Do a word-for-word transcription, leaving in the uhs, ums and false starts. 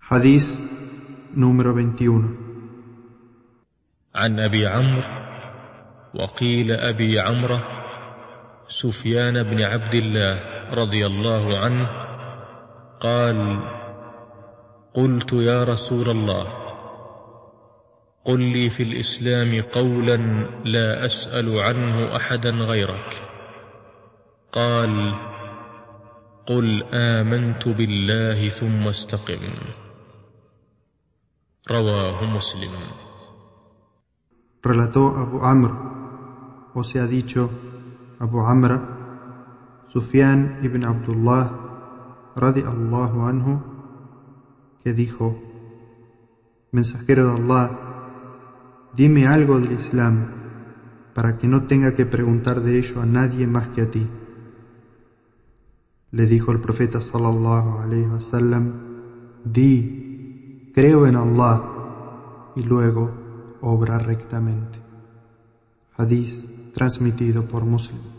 Hadís número veintiuno. عن أبي عمرو وقيل أبي عمرو سفيان بن عبد الله رضي الله عنه قال: قلت يا رسول الله، قل لي في الإسلام قولا لا أسأل عنه أحدا غيرك. قال: قل آمنت بالله ثم استقم. رواه مسلم. Relató Abu Amr, o se ha dicho Abu Amra, Sufyan ibn Abdullah radiallahu anhu, que dijo: Mensajero de Allah, dime algo del Islam para que no tenga que preguntar de ello a nadie más que a ti. Le dijo el profeta sallallahu alayhi wa sallam: di, creo en Allah, y luego obra rectamente. Hadís transmitido por Muslim.